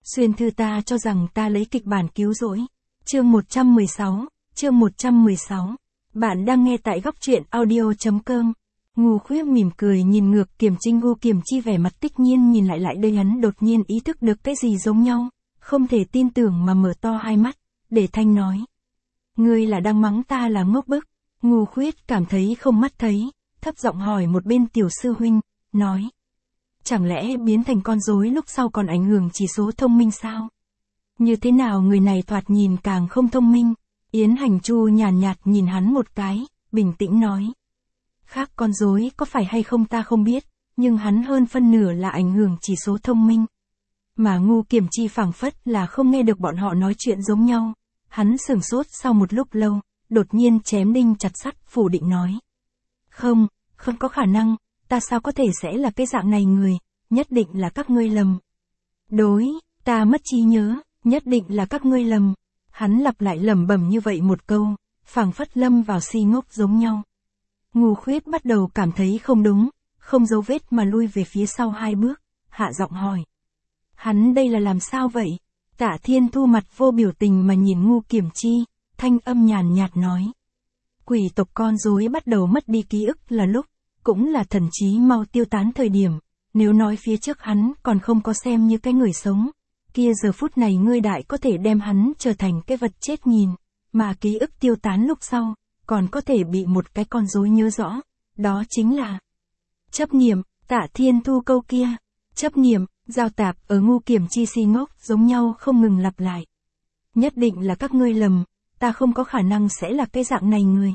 Xuyên thư ta cho rằng ta lấy kịch bản cứu rỗi. Chương 116. Bạn đang nghe tại góc truyện audio.com. Ngu Khuyết mỉm cười nhìn ngược Kiềm Trinh. Ngu Kiềm Chi vẻ mặt tích nhiên nhìn lại đây, hắn đột nhiên ý thức được cái gì giống nhau, không thể tin tưởng mà mở to hai mắt, để thanh nói. Ngươi là đang mắng ta là ngốc bức. Ngu Khuyết cảm thấy không mắt thấy, thấp giọng hỏi một bên tiểu sư huynh, nói. Chẳng lẽ biến thành con rối lúc sau còn ảnh hưởng chỉ số thông minh sao? Như thế nào người này thoạt nhìn càng không thông minh? Yến Hành Chu nhàn nhạt nhìn hắn một cái, bình tĩnh nói. Khác con rối có phải hay không ta không biết, nhưng hắn hơn phân nửa là ảnh hưởng chỉ số thông minh. Mà Ngu Kiềm Chi phảng phất là không nghe được bọn họ nói chuyện giống nhau. Hắn sửng sốt sau một lúc lâu, đột nhiên chém đinh chặt sắt phủ định nói. Không có khả năng, ta sao có thể sẽ là cái dạng này người, nhất định là các ngươi lầm. Đối, ta mất trí nhớ, nhất định là các ngươi lầm. Hắn lặp lại lẩm bẩm như vậy một câu, phảng phất lâm vào si ngốc giống nhau. Ngu Khuyết bắt đầu cảm thấy không đúng, không dấu vết mà lui về phía sau hai bước, hạ giọng hỏi. Hắn đây là làm sao vậy? Tạ Thiên Thu mặt vô biểu tình mà nhìn Ngu Kiềm Chi, thanh âm nhàn nhạt nói. Quỷ tộc con rối bắt đầu mất đi ký ức là lúc, cũng là thần trí mau tiêu tán thời điểm, nếu nói phía trước hắn còn không có xem như cái người sống, kia giờ phút này ngươi đại có thể đem hắn trở thành cái vật chết nhìn, mà ký ức tiêu tán lúc sau, còn có thể bị một cái con rối nhớ rõ, đó chính là chấp niệm. Tạ Thiên Thu câu kia, chấp niệm, giao tạp ở Ngu Kiềm Chi si ngốc giống nhau không ngừng lặp lại. Nhất định là các ngươi lầm, ta không có khả năng sẽ là cái dạng này người.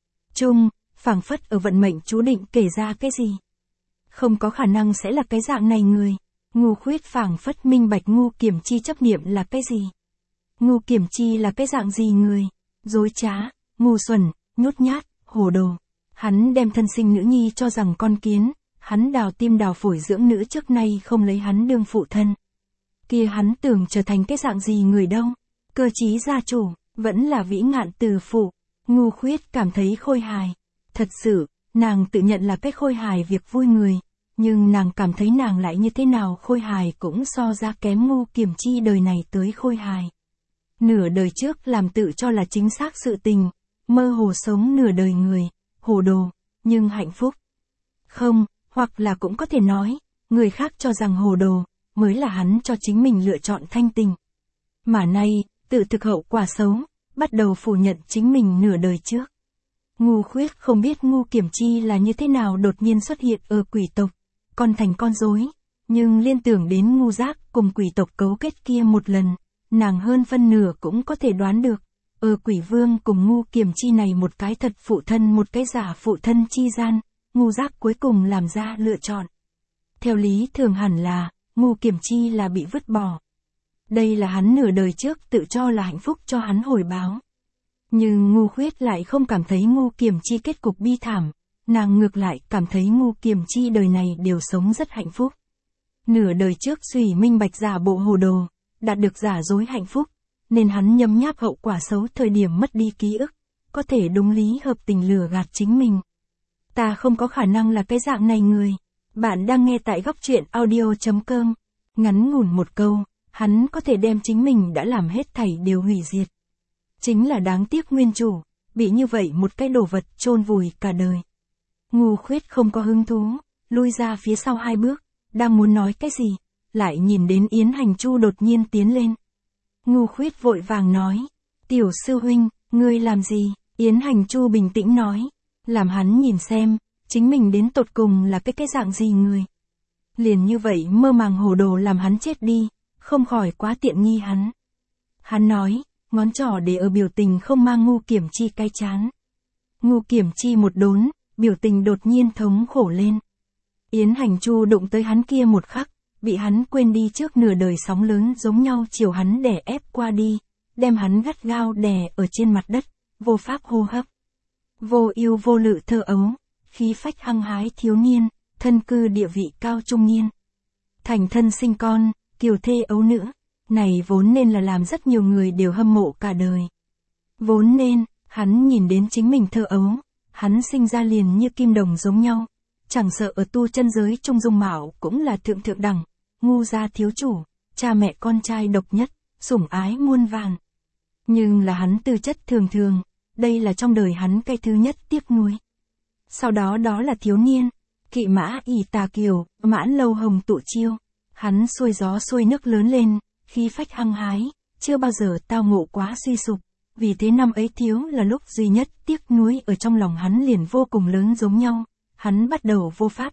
Phảng phất ở vận mệnh chú định kể ra cái gì? Không có khả năng sẽ là cái dạng này người. Ngu Khuyết phảng phất minh bạch Ngu Kiềm Chi chấp niệm là cái gì? Ngu Kiềm Chi là cái dạng gì người? Dối trá, ngu xuẩn, nhút nhát, hồ đồ. Hắn đem thân sinh nữ nhi cho rằng con kiến, hắn đào tim đào phổi dưỡng nữ trước nay không lấy hắn đương phụ thân. Kia hắn tưởng trở thành cái dạng gì người đâu? Cơ trí gia chủ, vẫn là vĩ ngạn từ phụ. Ngu Khuyết cảm thấy khôi hài. Thật sự, nàng tự nhận là cái khôi hài việc vui người, nhưng nàng cảm thấy nàng lại như thế nào khôi hài cũng so ra kém Ngu Kiềm Chi đời này tới khôi hài. Nửa đời trước làm tự cho là chính xác sự tình, mơ hồ sống nửa đời người, hồ đồ, nhưng hạnh phúc. Không, hoặc là cũng có thể nói, người khác cho rằng hồ đồ, mới là hắn cho chính mình lựa chọn thanh tình. Mà nay, tự thực hậu quả xấu, bắt đầu phủ nhận chính mình nửa đời trước. Ngu Khuyết không biết Ngu Kiềm Chi là như thế nào đột nhiên xuất hiện ở quỷ tộc, còn thành con rối, nhưng liên tưởng đến Ngu Giác cùng quỷ tộc cấu kết kia một lần, nàng hơn phân nửa cũng có thể đoán được, ở Quỷ Vương cùng Ngu Kiềm Chi này một cái thật phụ thân một cái giả phụ thân chi gian, Ngu Giác cuối cùng làm ra lựa chọn. Theo lý thường hẳn là, Ngu Kiềm Chi là bị vứt bỏ. Đây là hắn nửa đời trước tự cho là hạnh phúc cho hắn hồi báo. Nhưng Ngu Khuyết lại không cảm thấy Ngu Kiềm Chi kết cục bi thảm, nàng ngược lại cảm thấy Ngu Kiềm Chi đời này đều sống rất hạnh phúc. Nửa đời trước suy minh bạch giả bộ hồ đồ, đạt được giả dối hạnh phúc, nên hắn nhấm nháp hậu quả xấu thời điểm mất đi ký ức, có thể đúng lý hợp tình lừa gạt chính mình. Ta không có khả năng là cái dạng này người. Bạn đang nghe tại góc truyện audio.com. Ngắn ngủn một câu, hắn có thể đem chính mình đã làm hết thảy đều hủy diệt. Chính là đáng tiếc nguyên chủ, bị như vậy một cái đồ vật chôn vùi cả đời. Ngu Khuyết không có hứng thú, lui ra phía sau hai bước, đang muốn nói cái gì, lại nhìn đến Yến Hành Chu đột nhiên tiến lên. Ngu Khuyết vội vàng nói, tiểu sư huynh, ngươi làm gì? Yến Hành Chu bình tĩnh nói, làm hắn nhìn xem, chính mình đến tột cùng là cái dạng gì người. Liền như vậy mơ màng hồ đồ làm hắn chết đi, không khỏi quá tiện nghi hắn. Hắn nói, ngón trỏ để ở biểu tình không mang Ngu Kiềm Chi cái chán. Ngu Kiềm Chi một đốn, biểu tình đột nhiên thống khổ lên. Yến Hành Chu đụng tới hắn kia một khắc, bị hắn quên đi trước nửa đời sóng lớn giống nhau chiều hắn đè ép qua đi, đem hắn gắt gao đè ở trên mặt đất, vô pháp hô hấp. Vô ưu vô lự thơ ấu, khí phách hăng hái thiếu niên, thân cư địa vị cao trung niên. Thành thân sinh con, kiều thê ấu nữ, này vốn nên là làm rất nhiều người đều hâm mộ cả đời. Vốn nên, hắn nhìn đến chính mình thơ ấu, hắn sinh ra liền như kim đồng giống nhau, chẳng sợ ở tu chân giới trung dung mạo cũng là thượng đẳng, Ngu gia thiếu chủ, cha mẹ con trai độc nhất, sủng ái muôn vàn. Nhưng là hắn tư chất thường thường, đây là trong đời hắn cái thứ nhất tiếc nuối. Sau đó đó là thiếu niên, kỵ mã ỷ tà kiều, mãn lâu hồng tụ chiêu. Hắn xuôi gió xuôi nước lớn lên, khí phách hăng hái, chưa bao giờ tao ngộ quá suy sụp. Vì thế năm ấy thiếu là lúc duy nhất tiếc nuối ở trong lòng hắn liền vô cùng lớn giống nhau. Hắn bắt đầu vô pháp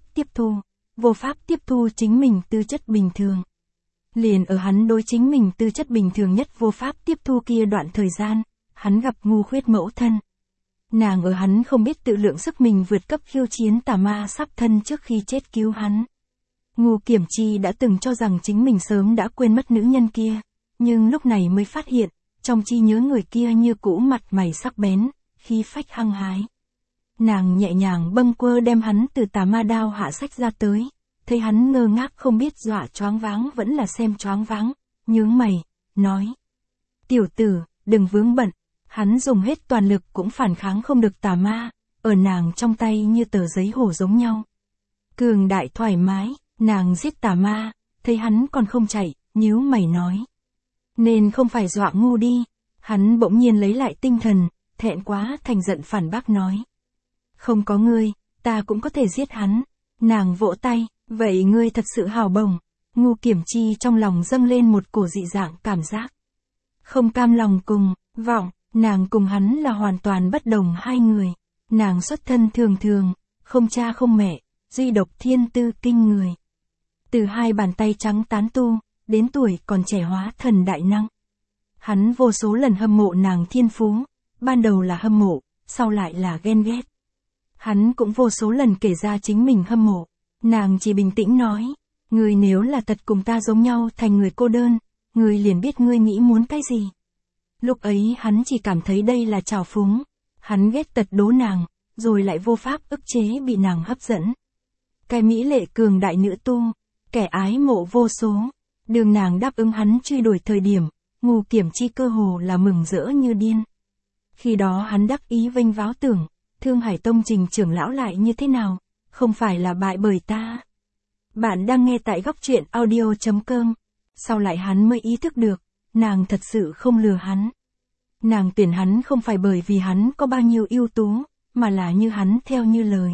tiếp thu chính mình tư chất bình thường. Liền ở hắn đối chính mình tư chất bình thường nhất vô pháp tiếp thu kia đoạn thời gian, hắn gặp Ngu Khuyết mẫu thân. Nàng ở hắn không biết tự lượng sức mình vượt cấp khiêu chiến tà ma sắp thân trước khi chết cứu hắn. Ngu Kiểm Chi đã từng cho rằng chính mình sớm đã quên mất nữ nhân kia, nhưng lúc này mới phát hiện, trong trí nhớ người kia như cũ mặt mày sắc bén, khí phách hăng hái. Nàng nhẹ nhàng bâng quơ đem hắn từ tà ma đao hạ sách ra tới, thấy hắn ngơ ngác không biết dọa choáng váng vẫn là xem choáng váng, nhướng mày, nói. Tiểu tử, đừng vướng bận, hắn dùng hết toàn lực cũng phản kháng không được tà ma, ở nàng trong tay như tờ giấy hổ giống nhau. Cường đại thoải mái, nàng giết tà ma, thấy hắn còn không chạy, nhíu mày nói. Nên không phải dọa ngu đi, hắn bỗng nhiên lấy lại tinh thần, thẹn quá thành giận phản bác nói. Không có ngươi, ta cũng có thể giết hắn. Nàng vỗ tay, vậy ngươi thật sự hào bổng. Ngu Kiểm Chi trong lòng dâng lên một cổ dị dạng cảm giác. Không cam lòng cùng, vọng, nàng cùng hắn là hoàn toàn bất đồng hai người. Nàng xuất thân thường thường, không cha không mẹ, duy độc thiên tư kinh người. Từ hai bàn tay trắng tán tu, đến tuổi còn trẻ hóa thần đại năng. Hắn vô số lần hâm mộ nàng thiên phú, ban đầu là hâm mộ, sau lại là ghen ghét. Hắn cũng vô số lần kể ra chính mình hâm mộ, nàng chỉ bình tĩnh nói, ngươi nếu là thật cùng ta giống nhau thành người cô đơn, ngươi liền biết ngươi nghĩ muốn cái gì. Lúc ấy hắn chỉ cảm thấy đây là trào phúng, hắn ghét tật đố nàng, rồi lại vô pháp ức chế bị nàng hấp dẫn. Cái mỹ lệ cường đại nữ tu, kẻ ái mộ vô số, đường nàng đáp ứng hắn truy đuổi thời điểm, Ngu Kiểm Chi cơ hồ là mừng rỡ như điên. Khi đó hắn đắc ý vênh váo tưởng, Thương Hải Tông Trình trưởng lão lại như thế nào, không phải là bại bởi ta. Bạn đang nghe tại góc truyện audio.com. Sau lại hắn mới ý thức được, nàng thật sự không lừa hắn. Nàng tuyển hắn không phải bởi vì hắn có bao nhiêu ưu tú, mà là như hắn theo như lời.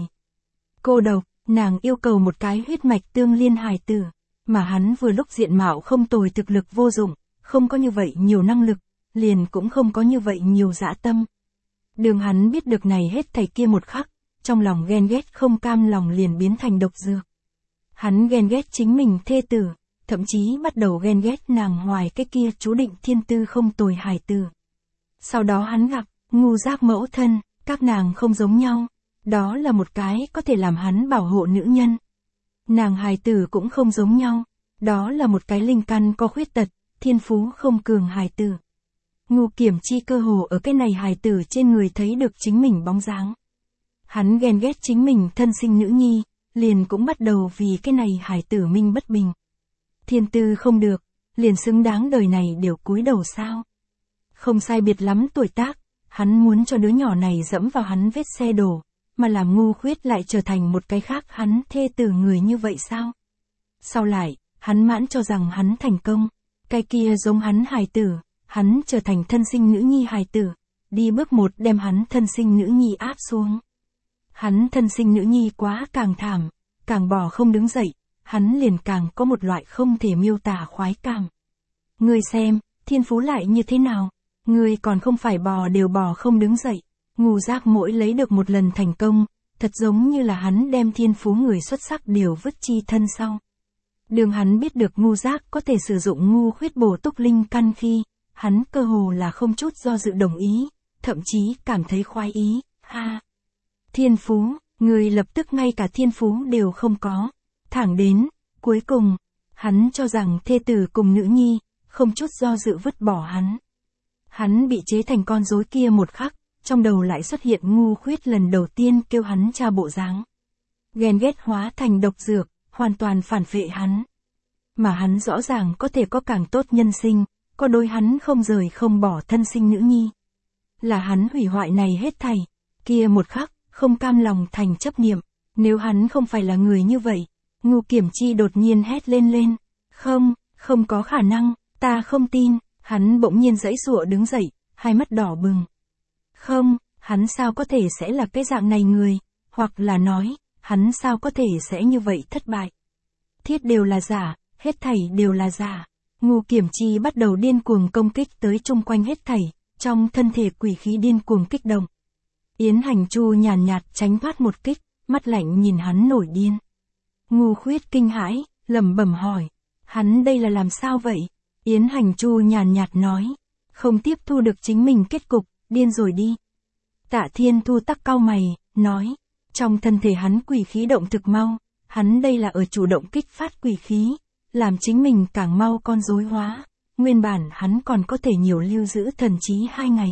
Cô độc, nàng yêu cầu một cái huyết mạch tương liên hài tử, mà hắn vừa lúc diện mạo không tồi thực lực vô dụng, không có như vậy nhiều năng lực, liền cũng không có như vậy nhiều dã tâm. Đường hắn biết được này hết thảy kia một khắc, trong lòng ghen ghét không cam lòng liền biến thành độc dược. Hắn ghen ghét chính mình thê tử, thậm chí bắt đầu ghen ghét nàng hoài cái kia chú định thiên tư không tồi hài tử. Sau đó hắn gặp, Ngu Giác mẫu thân, các nàng không giống nhau, đó là một cái có thể làm hắn bảo hộ nữ nhân. Nàng hài tử cũng không giống nhau, đó là một cái linh căn có khuyết tật, thiên phú không cường hài tử. Ngu Kiểm Chi cơ hồ ở cái này hài tử trên người thấy được chính mình bóng dáng. Hắn ghen ghét chính mình thân sinh nữ nhi, liền cũng bắt đầu vì cái này hài tử minh bất bình. Thiên tư không được, liền xứng đáng đời này đều cúi đầu sao. Không sai biệt lắm tuổi tác, hắn muốn cho đứa nhỏ này dẫm vào hắn vết xe đổ, mà làm Ngu Khuyết lại trở thành một cái khác hắn thê tử người như vậy sao? Sau lại, hắn mãn cho rằng hắn thành công, cái kia giống hắn hài tử, hắn trở thành thân sinh nữ nhi hài tử, đi bước một đem hắn thân sinh nữ nhi áp xuống. Hắn thân sinh nữ nhi quá càng thảm, càng bò không đứng dậy, hắn liền càng có một loại không thể miêu tả khoái cảm. Ngươi xem, thiên phú lại như thế nào, ngươi còn không phải bò đều bò không đứng dậy. Ngu Giác mỗi lấy được một lần thành công, thật giống như là hắn đem thiên phú người xuất sắc đều vứt chi thân sau. Đường hắn biết được Ngu Giác có thể sử dụng Ngu Khuyết bổ túc linh căn khi, hắn cơ hồ là không chút do dự đồng ý, thậm chí cảm thấy khoái ý, ha. Thiên phú, người lập tức ngay cả thiên phú đều không có. Thẳng đến, cuối cùng, hắn cho rằng thê tử cùng nữ nhi, không chút do dự vứt bỏ hắn. Hắn bị chế thành con rối kia một khắc, trong đầu lại xuất hiện Ngu Khuyết lần đầu tiên kêu hắn cha bộ dáng. Ghen ghét hóa thành độc dược, hoàn toàn phản phệ hắn. Mà hắn rõ ràng có thể có càng tốt nhân sinh, có đôi hắn không rời không bỏ thân sinh nữ nhi. Là hắn hủy hoại này hết thảy, kia một khắc, không cam lòng thành chấp niệm, nếu hắn không phải là người như vậy. Ngu Kiểm Chi đột nhiên hét lên. Không, Không có khả năng, ta không tin, hắn bỗng nhiên giãy giụa đứng dậy, hai mắt đỏ bừng. Không, hắn sao có thể sẽ là cái dạng này người, hoặc là nói, hắn sao có thể sẽ như vậy thất bại. Thiết đều là giả, hết thảy đều là giả. Ngu Kiểm Chi bắt đầu điên cuồng công kích tới chung quanh hết thảy, trong thân thể quỷ khí điên cuồng kích động. Yến Hành Chu nhàn nhạt tránh thoát một kích, mắt lạnh nhìn hắn nổi điên. Ngu Khuyết kinh hãi, lẩm bẩm hỏi, hắn đây là làm sao vậy? Yến Hành Chu nhàn nhạt nói, không tiếp thu được chính mình kết cục, điên rồi đi. Tạ Thiên Thu tắc cau mày, nói, trong thân thể hắn quỷ khí động thực mau, hắn đây là ở chủ động kích phát quỷ khí, làm chính mình càng mau con rối hóa. Nguyên bản hắn còn có thể nhiều lưu giữ thần trí 2 ngày,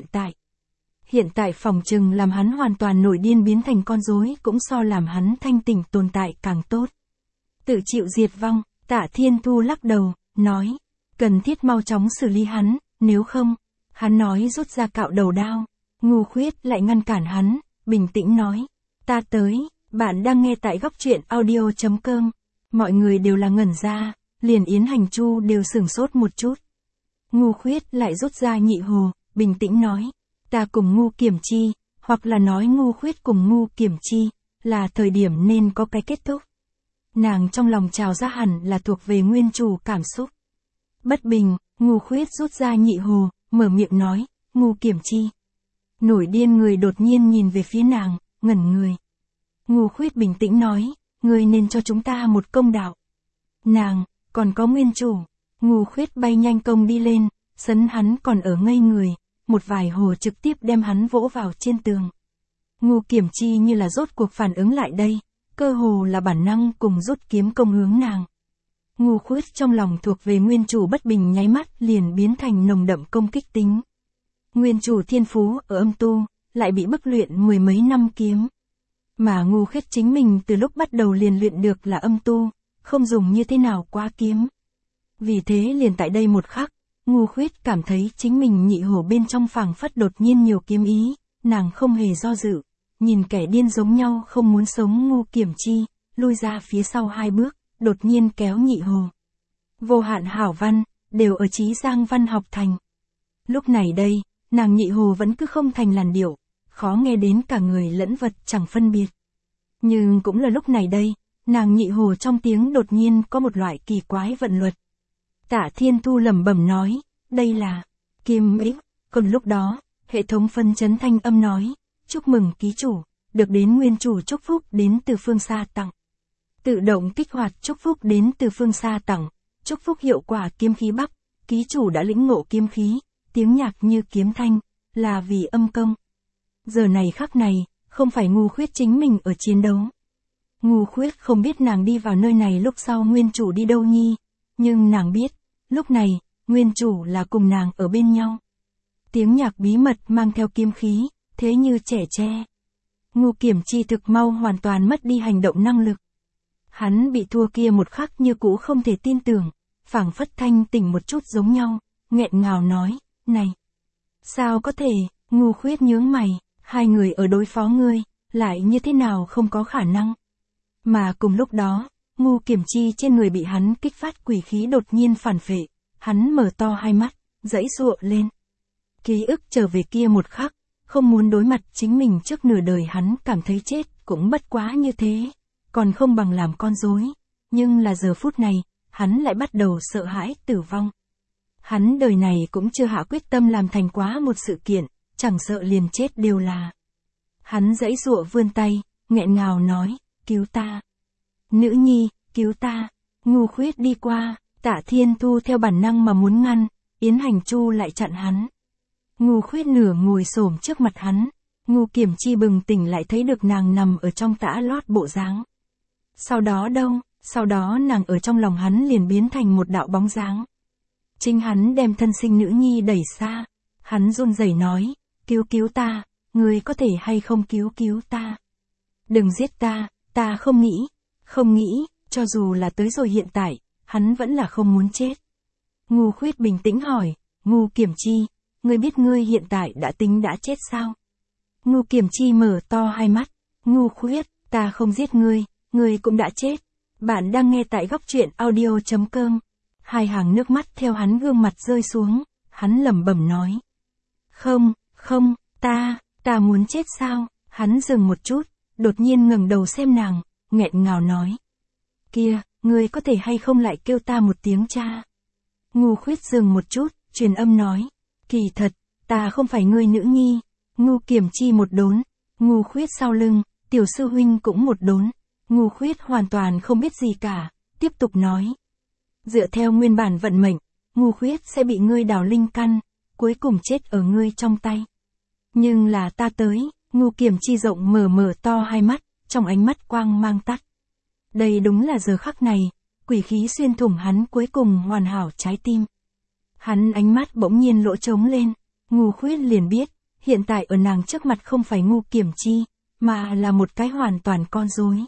Hiện tại phòng trừng làm hắn hoàn toàn nổi điên biến thành con rối cũng so làm hắn thanh tỉnh tồn tại càng tốt. Tự chịu diệt vong, Tạ Thiên Thu lắc đầu, nói, cần thiết mau chóng xử lý hắn, nếu không, hắn nói rút ra cạo đầu đao. Ngu Khuyết lại ngăn cản hắn, bình tĩnh nói, ta tới, bạn đang nghe tại góc truyện audio.com. Mọi người đều là ngẩn ra, liền Yến Hành Chu đều sửng sốt một chút. Ngu Khuyết lại rút ra nhị hồ, bình tĩnh nói, ta cùng Ngu Kiểm Chi, hoặc là nói Ngu Khuyết cùng Ngu Kiểm Chi, là thời điểm nên có cái kết thúc. Nàng trong lòng trào ra hẳn là thuộc về nguyên chủ cảm xúc. Bất bình, Ngu Khuyết rút ra nhị hồ, mở miệng nói, Ngu Kiểm Chi. Nổi điên người đột nhiên nhìn về phía nàng, ngẩn người. Ngu Khuyết bình tĩnh nói, ngươi nên cho chúng ta một công đạo. Nàng, còn có nguyên chủ. Ngu Khuyết bay nhanh công đi lên, sấn hắn còn ở ngây người, một vài hồ trực tiếp đem hắn vỗ vào trên tường. Ngu Kiểm Chi như là rốt cuộc phản ứng lại đây, cơ hồ là bản năng cùng rút kiếm công hướng nàng. Ngu Khuyết trong lòng thuộc về nguyên chủ bất bình nháy mắt liền biến thành nồng đậm công kích tính. Nguyên chủ thiên phú ở âm tu, lại bị bức luyện 10 mấy năm kiếm. Mà Ngu Khuyết chính mình từ lúc bắt đầu liền luyện được là âm tu, không dùng như thế nào quá kiếm. Vì thế liền tại đây một khắc, Ngu Khuyết cảm thấy chính mình nhị hổ bên trong phảng phất đột nhiên nhiều kiếm ý, nàng không hề do dự, nhìn kẻ điên giống nhau không muốn sống Ngu Kiểm Chi, lui ra phía sau 2 bước, đột nhiên kéo nhị hồ. Vô hạn hảo văn, đều ở Chí Giang văn học thành. Lúc này đây, nàng nhị hồ vẫn cứ không thành làn điệu, khó nghe đến cả người lẫn vật chẳng phân biệt. Nhưng cũng là lúc này đây, nàng nhị hồ trong tiếng đột nhiên có một loại kỳ quái vận luật. Tạ Thiên Thu lẩm bẩm nói, đây là kim ích. Còn lúc đó, hệ thống phân chấn thanh âm nói, chúc mừng ký chủ, được đến nguyên chủ chúc phúc đến từ phương xa tặng. Tự động kích hoạt chúc phúc đến từ phương xa tặng, chúc phúc hiệu quả kiếm khí bắc, ký chủ đã lĩnh ngộ kiếm khí, tiếng nhạc như kiếm thanh, là vì âm công. Giờ này khắc này, không phải Ngu Khuyết chính mình ở chiến đấu. Ngu Khuyết không biết nàng đi vào nơi này lúc sau nguyên chủ đi đâu nhi, nhưng nàng biết, lúc này, nguyên chủ là cùng nàng ở bên nhau. Tiếng nhạc bí mật mang theo kiếm khí, thế như trẻ tre. Ngu Kiểm Chi thực mau hoàn toàn mất đi hành động năng lực. Hắn bị thua kia một khắc như cũ không thể tin tưởng, phảng phất thanh tỉnh một chút giống nhau, nghẹn ngào nói, này, sao có thể? Ngu Khuyết nhướng mày, 2 người ở đối phó ngươi, lại như thế nào không có khả năng. Mà cùng lúc đó, Ngu Kiểm Chi trên người bị hắn kích phát quỷ khí đột nhiên phản phệ, hắn mở to 2 mắt, giãy giụa lên. Ký ức trở về kia một khắc, không muốn đối mặt chính mình trước nửa đời hắn cảm thấy chết cũng bất quá như thế, còn không bằng làm con rối. Nhưng là giờ phút này, hắn lại bắt đầu sợ hãi tử vong. Hắn đời này cũng chưa hạ quyết tâm làm thành quá một sự kiện, chẳng sợ liền chết đều là. Hắn giãy giụa vươn tay, nghẹn ngào nói, cứu ta. Nữ nhi, cứu ta. Ngu Khuyết đi qua, Tạ Thiên Thu theo bản năng mà muốn ngăn, Yến Hành Chu lại chặn hắn. Ngu Khuyết nửa ngồi xổm trước mặt hắn, Ngu Kiểm Chi bừng tỉnh lại thấy được nàng nằm ở trong tã lót bộ dáng. Sau đó đâu, sau đó nàng ở trong lòng hắn liền biến thành một đạo bóng dáng. Chính hắn đem thân sinh nữ nhi đẩy xa, hắn run rẩy nói, cứu ta, ngươi có thể hay không cứu ta. Đừng giết ta, ta không nghĩ, cho dù là tới rồi hiện tại, hắn vẫn là không muốn chết. Ngu Khuyết bình tĩnh hỏi, Ngu Kiểm Chi, ngươi biết ngươi hiện tại đã đã chết sao? Ngu Kiểm Chi mở to 2 mắt, Ngu Khuyết, ta không giết ngươi cũng đã chết. Bạn đang nghe tại góc truyện audio.com. Hai hàng nước mắt theo hắn gương mặt rơi xuống, hắn lẩm bẩm nói. Không, không, ta muốn chết sao? Hắn dừng một chút, đột nhiên ngẩng đầu xem nàng, nghẹn ngào nói. Kia, ngươi có thể hay không lại kêu ta một tiếng cha? Ngu Khuyết dừng một chút, truyền âm nói. Kỳ thật, ta không phải ngươi nữ nhi. Ngu Kiểm Chi một đốn, Ngu Khuyết sau lưng, tiểu sư huynh cũng một đốn. Ngu Khuyết hoàn toàn không biết gì cả, tiếp tục nói. Dựa theo nguyên bản vận mệnh, Ngu Khuyết sẽ bị ngươi đào linh căn, cuối cùng chết ở ngươi trong tay. Nhưng là ta tới, Ngu Kiểm Chi rộng mở to hai mắt, trong ánh mắt quang mang tắt. Đây đúng là giờ khắc này, quỷ khí xuyên thủng hắn cuối cùng hoàn hảo trái tim. Hắn ánh mắt bỗng nhiên lỗ trống lên, Ngu Khuyết liền biết, hiện tại ở nàng trước mặt không phải Ngu Kiểm Chi, mà là một cái hoàn toàn con rối.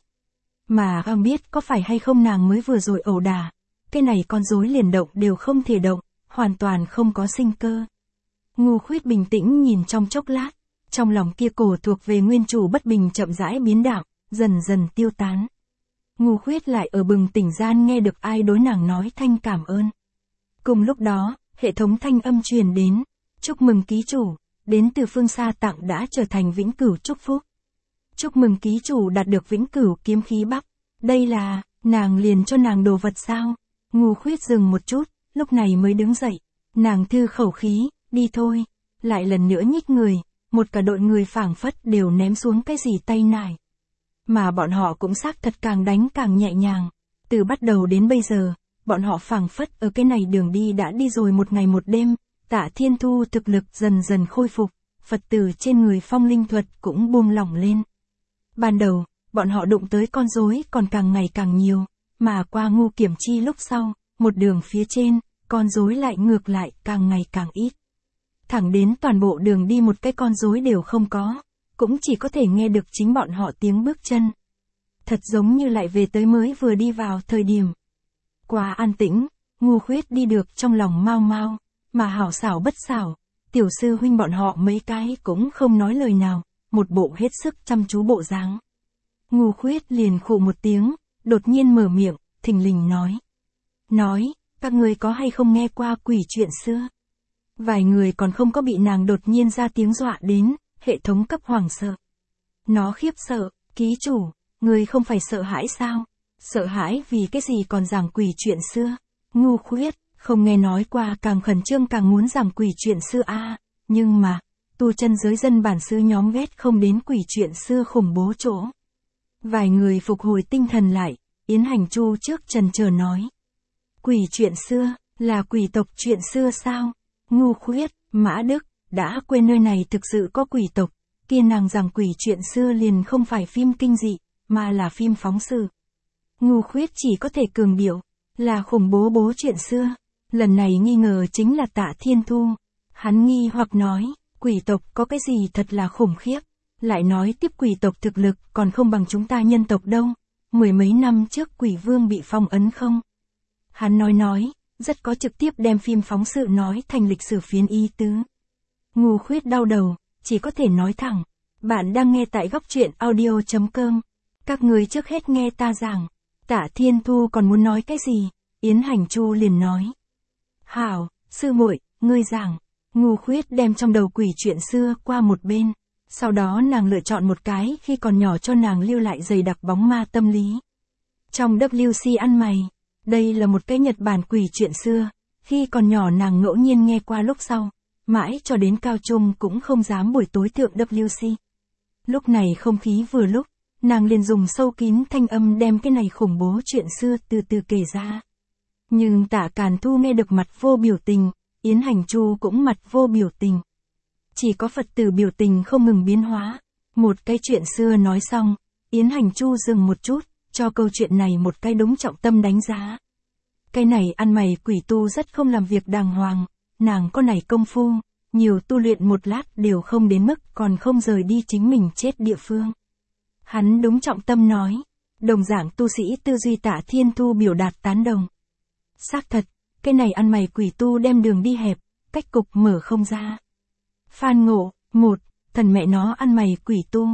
Mà không biết có phải hay không nàng mới vừa rồi ẩu đả, cái này con rối liền động đều không thể động, hoàn toàn không có sinh cơ. Ngu Khuyết bình tĩnh nhìn trong chốc lát, trong lòng kia cổ thuộc về nguyên chủ bất bình chậm rãi biến đạo, dần dần tiêu tán. Ngu Khuyết lại ở bừng tỉnh gian nghe được ai đối nàng nói thanh cảm ơn. Cùng lúc đó, hệ thống thanh âm truyền đến, chúc mừng ký chủ, đến từ phương xa tặng đã trở thành vĩnh cửu chúc phúc. Chúc mừng ký chủ đạt được vĩnh cửu kiếm khí bắc. Đây là, nàng liền cho nàng đồ vật sao? Ngu Khuyết dừng một chút, lúc này mới đứng dậy. Nàng thư khẩu khí, đi thôi. Lại lần nữa nhích người, một cả đội người phảng phất đều ném xuống cái gì tay nải. Mà bọn họ cũng xác thật càng đánh càng nhẹ nhàng. Từ bắt đầu đến bây giờ, bọn họ phảng phất ở cái này đường đi đã đi rồi một ngày một đêm. Tạ Thiên Thu thực lực dần dần khôi phục, Phật tử trên người phong linh thuật cũng buông lỏng lên. Ban đầu, bọn họ đụng tới con rối còn càng ngày càng nhiều, mà qua Ngu Kiểm Chi lúc sau, một đường phía trên, con rối lại ngược lại càng ngày càng ít. Thẳng đến toàn bộ đường đi một cái con rối đều không có, cũng chỉ có thể nghe được chính bọn họ tiếng bước chân. Thật giống như lại về tới mới vừa đi vào thời điểm. Quá an tĩnh, Ngu Khuyết đi được trong lòng mau mau, mà hảo xảo bất xảo, tiểu sư huynh bọn họ mấy cái cũng không nói lời nào, một bộ hết sức chăm chú bộ dáng. Ngu Khuyết liền khụ một tiếng, đột nhiên mở miệng, thình lình nói, các người có hay không nghe qua quỷ chuyện xưa? Vài người còn không có bị nàng đột nhiên ra tiếng dọa đến, hệ thống cấp hoảng sợ. Nó khiếp sợ, ký chủ, người không phải sợ hãi sao? Sợ hãi vì cái gì còn giảng quỷ chuyện xưa? Ngu Khuyết, không nghe nói qua càng khẩn trương càng muốn giảng quỷ chuyện xưa a, nhưng mà, tu chân giới dân bản xứ nhóm ghét không đến quỷ chuyện xưa khủng bố chỗ. Vài người phục hồi tinh thần lại, Yến Hành Chu trước trần chờ nói. Quỷ chuyện xưa, là quỷ tộc chuyện xưa sao? Ngu Khuyết, Mã Đức, đã quên nơi này thực sự có quỷ tộc, kia nàng rằng quỷ chuyện xưa liền không phải phim kinh dị, mà là phim phóng sự. Ngu Khuyết chỉ có thể cường điệu, là khủng bố chuyện xưa. Lần này nghi ngờ chính là Tạ Thiên Thu. Hắn nghi hoặc nói, quỷ tộc có cái gì thật là khủng khiếp. Lại nói tiếp quỷ tộc thực lực còn không bằng chúng ta nhân tộc đâu. Mười mấy năm trước quỷ vương bị phong ấn không? Hắn nói, rất có trực tiếp đem phim phóng sự nói thành lịch sử phiến ý tứ. Ngu Khuyết đau đầu, chỉ có thể nói thẳng. Bạn đang nghe tại góc truyện audio.com. Các người trước hết nghe ta giảng. Tạ Thiên Thu còn muốn nói cái gì? Yến Hành Chu liền nói. Hảo, sư muội, ngươi giảng. Ngu Khuyết đem trong đầu quỷ chuyện xưa qua một bên. Sau đó nàng lựa chọn một cái khi còn nhỏ cho nàng lưu lại dày đặc bóng ma tâm lý. Trong WC ăn mày, đây là một cái Nhật Bản quỷ chuyện xưa. Khi còn nhỏ nàng ngẫu nhiên nghe qua lúc sau, mãi cho đến cao trung cũng không dám buổi tối thượng WC. Lúc này không khí vừa lúc, nàng liền dùng sâu kín thanh âm đem cái này khủng bố chuyện xưa từ từ kể ra. Nhưng Tạ Càn Thu nghe được mặt vô biểu tình, Yến Hành Chu cũng mặt vô biểu tình. Chỉ có Phật tử biểu tình không ngừng biến hóa. Một cái chuyện xưa nói xong, Yến Hành Chu dừng một chút, cho câu chuyện này một cái đúng trọng tâm đánh giá. Cái này ăn mày quỷ tu rất không làm việc đàng hoàng, nàng có này công phu, nhiều tu luyện một lát đều không đến mức còn không rời đi chính mình chết địa phương. Hắn đúng trọng tâm nói, đồng dạng tu sĩ tư duy Tạ Thiên Thu biểu đạt tán đồng. Xác thật, cái này ăn mày quỷ tu đem đường đi hẹp, cách cục mở không ra. Phan Ngộ, một, thần mẹ nó ăn mày quỷ tu,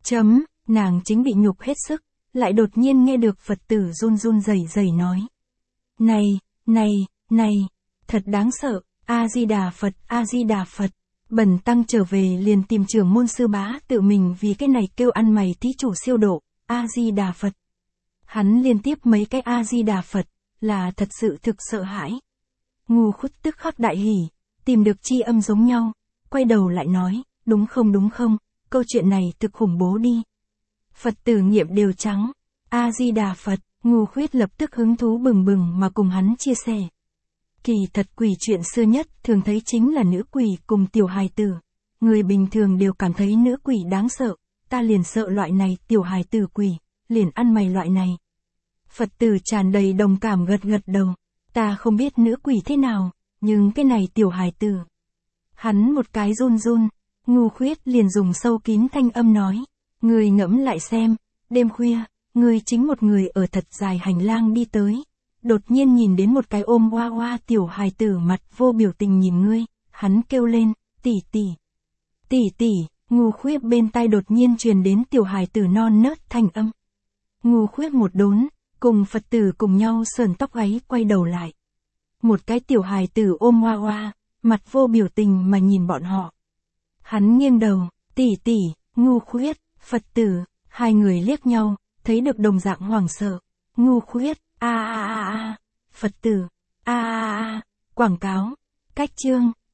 nàng chính bị nhục hết sức, lại đột nhiên nghe được Phật tử run run rẩy rẩy nói. Này, Này, thật đáng sợ, A-di-đà Phật, A-di-đà Phật. Bần tăng trở về liền tìm trưởng môn sư bá tự mình vì cái này kêu ăn mày thí chủ siêu độ, A-di-đà Phật. Hắn liên tiếp mấy cái A-di-đà Phật, là thật sự thực sợ hãi. Ngu Khuất tức khắc đại hỉ, tìm được chi âm giống nhau, quay đầu lại nói, đúng không, câu chuyện này thực khủng bố đi. Phật tử nghiệm đều trắng, A-di-đà Phật, Ngu Khuyết lập tức hứng thú bừng bừng mà cùng hắn chia sẻ. Kỳ thật quỷ chuyện xưa nhất thường thấy chính là nữ quỷ cùng tiểu hài tử. Người bình thường đều cảm thấy nữ quỷ đáng sợ, ta liền sợ loại này tiểu hài tử quỷ, liền ăn mày loại này. Phật tử tràn đầy đồng cảm gật đầu, ta không biết nữ quỷ thế nào, nhưng cái này tiểu hài tử. Hắn một cái run, Ngu Khuyết liền dùng sâu kín thanh âm nói, người ngẫm lại xem, đêm khuya, người chính một người ở thật dài hành lang đi tới. Đột nhiên nhìn đến một cái ôm hoa hoa tiểu hài tử mặt vô biểu tình nhìn ngươi, hắn kêu lên, tỷ tỷ, Ngu Khuyết bên tai đột nhiên truyền đến tiểu hài tử non nớt thanh âm. Ngu Khuyết một đốn, cùng Phật tử cùng nhau sờn tóc gáy quay đầu lại. Một cái tiểu hài tử ôm hoa hoa, mặt vô biểu tình mà nhìn bọn họ. Hắn nghiêng đầu, tỷ, Ngu Khuyết, Phật tử, hai người liếc nhau, thấy được đồng dạng hoảng sợ. Ngu Khuyết, Phật tử, quảng cáo, cách chương.